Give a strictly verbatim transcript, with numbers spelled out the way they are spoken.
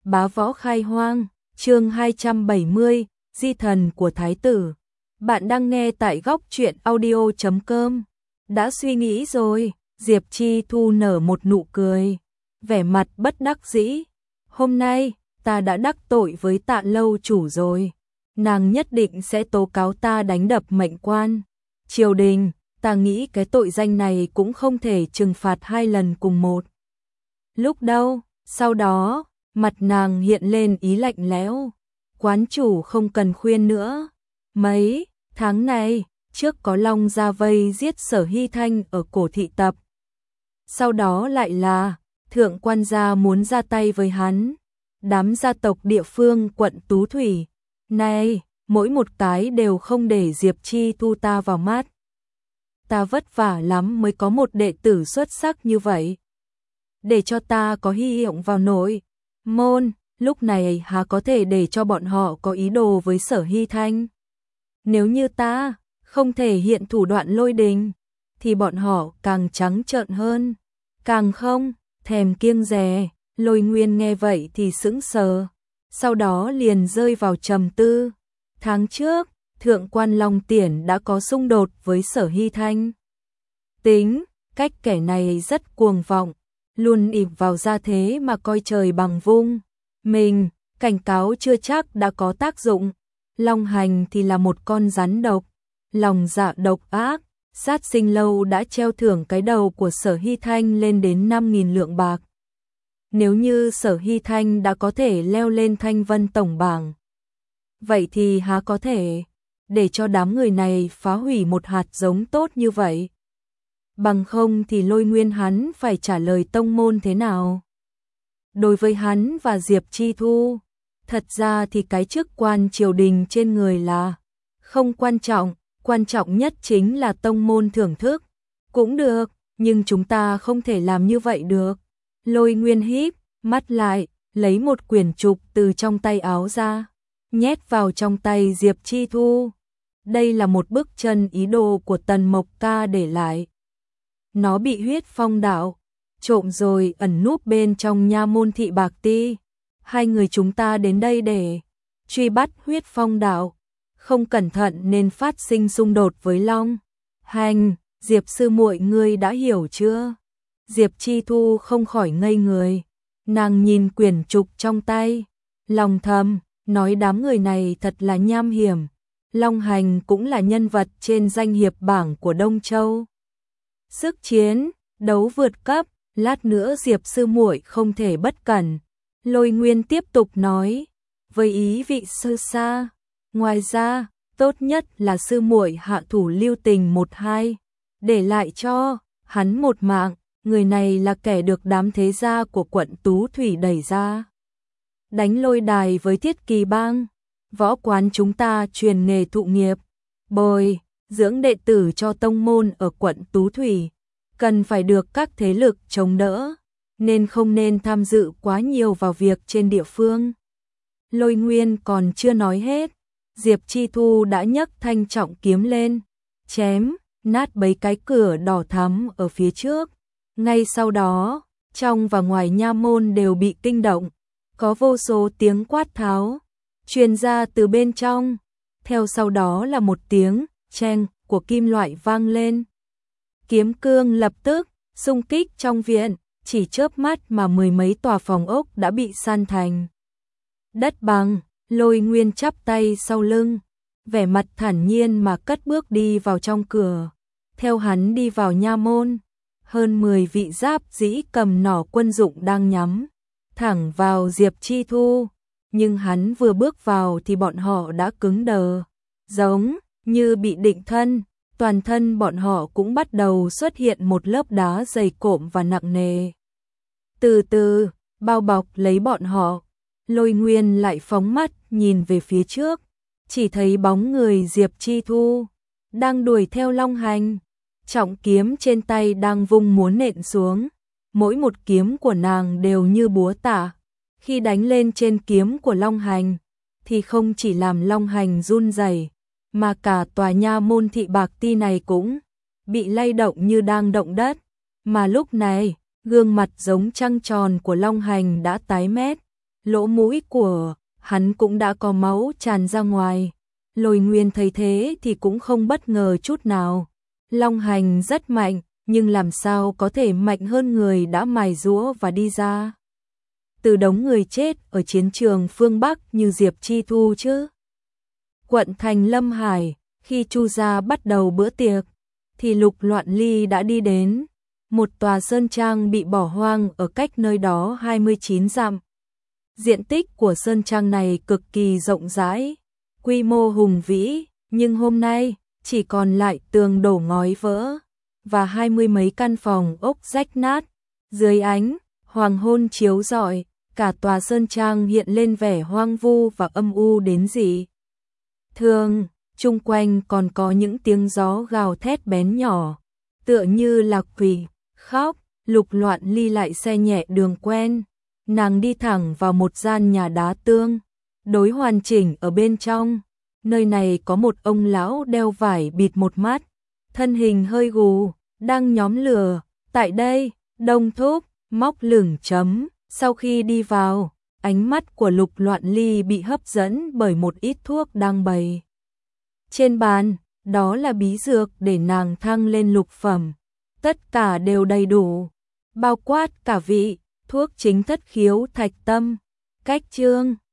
Bá Võ Khai Hoang, chương hai trăm bảy mươi, Di thần của Thái tử. Bạn đang nghe tại góc truyện audio chấm com. Đã suy nghĩ rồi, Diệp Chi Thu nở một nụ cười, vẻ mặt bất đắc dĩ. Hôm nay, ta đã đắc tội với Tạ lâu chủ rồi. Nàng nhất định sẽ tố cáo ta đánh đập mệnh quan. Triều đình, ta nghĩ cái tội danh này cũng không thể trừng phạt hai lần cùng một lúc đâu. Sau đó, mặt nàng hiện lên ý lạnh lẽo. Quán chủ không cần khuyên nữa. Mấy tháng này, trước có Long ra vây giết Sở Hy Thanh ở cổ thị tập. Sau đó lại là, thượng quan gia muốn ra tay với hắn. Đám gia tộc địa phương quận Tú Thủy. Này, mỗi một cái đều không để Diệp Chi Thu ta vào mắt. Ta vất vả lắm mới có một đệ tử xuất sắc như vậy. Để cho ta có hy vọng vào nội môn, lúc này há có thể để cho bọn họ có ý đồ với Sở Hy Thanh. Nếu như ta không thể hiện thủ đoạn lôi đình, thì bọn họ càng trắng trợn hơn, càng không thèm kiêng dè. Lôi Nguyên nghe vậy thì sững sờ, sau đó liền rơi vào trầm tư. Tháng trước, thượng quan Long Tiển đã có xung đột với Sở Hy Thanh. Tính cách kẻ này rất cuồng vọng, luôn ỷ vào gia thế mà coi trời bằng vung. Mình cảnh cáo chưa chắc đã có tác dụng. Long Hành thì là một con rắn độc, lòng dạ độc ác. Sát Sinh Lâu đã treo thưởng cái đầu của Sở Hy Thanh lên đến năm nghìn lượng bạc. Nếu như Sở Hy Thanh đã có thể leo lên Thanh Vân tổng bảng, vậy thì há có thể để cho đám người này phá hủy một hạt giống tốt như vậy. Bằng không thì Lôi Nguyên hắn phải trả lời tông môn thế nào? Đối với hắn và Diệp Chi Thu, thật ra thì cái chức quan triều đình trên người là không quan trọng, quan trọng nhất chính là tông môn thưởng thức. Cũng được, nhưng chúng ta không thể làm như vậy được. Lôi Nguyên híp mắt lại, lấy một quyển trục từ trong tay áo ra, nhét vào trong tay Diệp Chi Thu. Đây là một bức chân ý đồ của Tần Mộc Ca để lại. Nó bị Huyết Phong đạo trộm rồi ẩn núp bên trong nha môn Thị Bạc Ti. Hai người chúng ta đến đây để truy bắt Huyết Phong đạo, không cẩn thận nên phát sinh xung đột với Long Hành. Diệp sư muội ngươi đã hiểu chưa? Diệp Chi Thu không khỏi ngây người. Nàng nhìn quyển trục trong tay, lòng thầm nói đám người này thật là nham hiểm. Long Hành cũng là nhân vật trên danh hiệp bảng của Đông Châu. Sức chiến đấu vượt cấp, lát nữa Diệp sư muội không thể bất cẩn. Lôi Nguyên tiếp tục nói, với ý vị sơ xa. Ngoài ra, tốt nhất là sư muội hạ thủ lưu tình một hai, để lại cho hắn một mạng. Người này là kẻ được đám thế gia của quận Tú Thủy đẩy ra đánh lôi đài với Thiết Kỳ Bang. Võ quán chúng ta truyền nghề thụ nghiệp, bồi dưỡng đệ tử cho tông môn ở quận Tú Thủy, cần phải được các thế lực chống đỡ, nên không nên tham dự quá nhiều vào việc trên địa phương. Lôi Nguyên còn chưa nói hết, Diệp Chi Thu đã nhấc thanh trọng kiếm lên, chém nát mấy cái cửa đỏ thắm ở phía trước. Ngay sau đó, trong và ngoài nha môn đều bị kinh động, có vô số tiếng quát tháo truyền ra từ bên trong. Theo sau đó là một tiếng cheng của kim loại vang lên. Kiếm cương lập tức xung kích trong viện, chỉ chớp mắt mà mười mấy tòa phòng ốc đã bị san thành đất bằng. Lôi Nguyên chắp tay sau lưng, vẻ mặt thản nhiên mà cất bước đi vào trong cửa. Theo hắn đi vào nha môn, hơn mười vị giáp dĩ cầm nỏ quân dụng đang nhắm thẳng vào Diệp Chi Thu, nhưng hắn vừa bước vào thì bọn họ đã cứng đờ, giống như bị định thân. Toàn thân bọn họ cũng bắt đầu xuất hiện một lớp đá dày cộm và nặng nề, từ từ bao bọc lấy bọn họ. Lôi Nguyên lại phóng mắt nhìn về phía trước, chỉ thấy bóng người Diệp Chi Thu đang đuổi theo Long Hành, trọng kiếm trên tay đang vung muốn nện xuống. Mỗi một kiếm của nàng đều như búa tạ, khi đánh lên trên kiếm của Long Hành thì không chỉ làm Long Hành run rẩy, mà cả tòa nha môn Thị Bạc Ti này cũng bị lay động như đang động đất. Mà lúc này, gương mặt giống trăng tròn của Long Hành đã tái mét, lỗ mũi của hắn cũng đã có máu tràn ra ngoài. Lôi Nguyên thấy thế thì cũng không bất ngờ chút nào. Long hành rất mạnh, nhưng làm sao có thể mạnh hơn người đã mài giũa và đi ra từ đống người chết ở chiến trường phương Bắc như Diệp Chi Thu chứ. Quận thành Lâm Hải, khi Chu gia bắt đầu bữa tiệc, thì Lục Loạn Ly đã đi đến một tòa sơn trang bị bỏ hoang ở cách nơi đó hai mươi chín dặm. Diện tích của sơn trang này cực kỳ rộng rãi, quy mô hùng vĩ, nhưng hôm nay chỉ còn lại tường đổ ngói vỡ và hai mươi mấy căn phòng ốc rách nát. Dưới ánh hoàng hôn chiếu rọi, cả tòa sơn trang hiện lên vẻ hoang vu và âm u đến dị thường. Chung quanh còn có những tiếng gió gào thét bén nhỏ, tựa như là quỷ khóc. Lục Loạn Ly lại xe nhẹ đường quen, nàng đi thẳng vào một gian nhà đá tương đối hoàn chỉnh ở bên trong. Nơi này có một ông lão đeo vải bịt một mắt, thân hình hơi gù, đang nhóm lửa. Tại đây, Đông Thúc móc lửng chấm. Sau khi đi vào, ánh mắt của Lục Loạn Ly bị hấp dẫn bởi một ít thuốc đang bày trên bàn, đó là bí dược để nàng thăng lên lục phẩm. Tất cả đều đầy đủ, bao quát cả vị thuốc chính thất khiếu thạch tâm, cách chương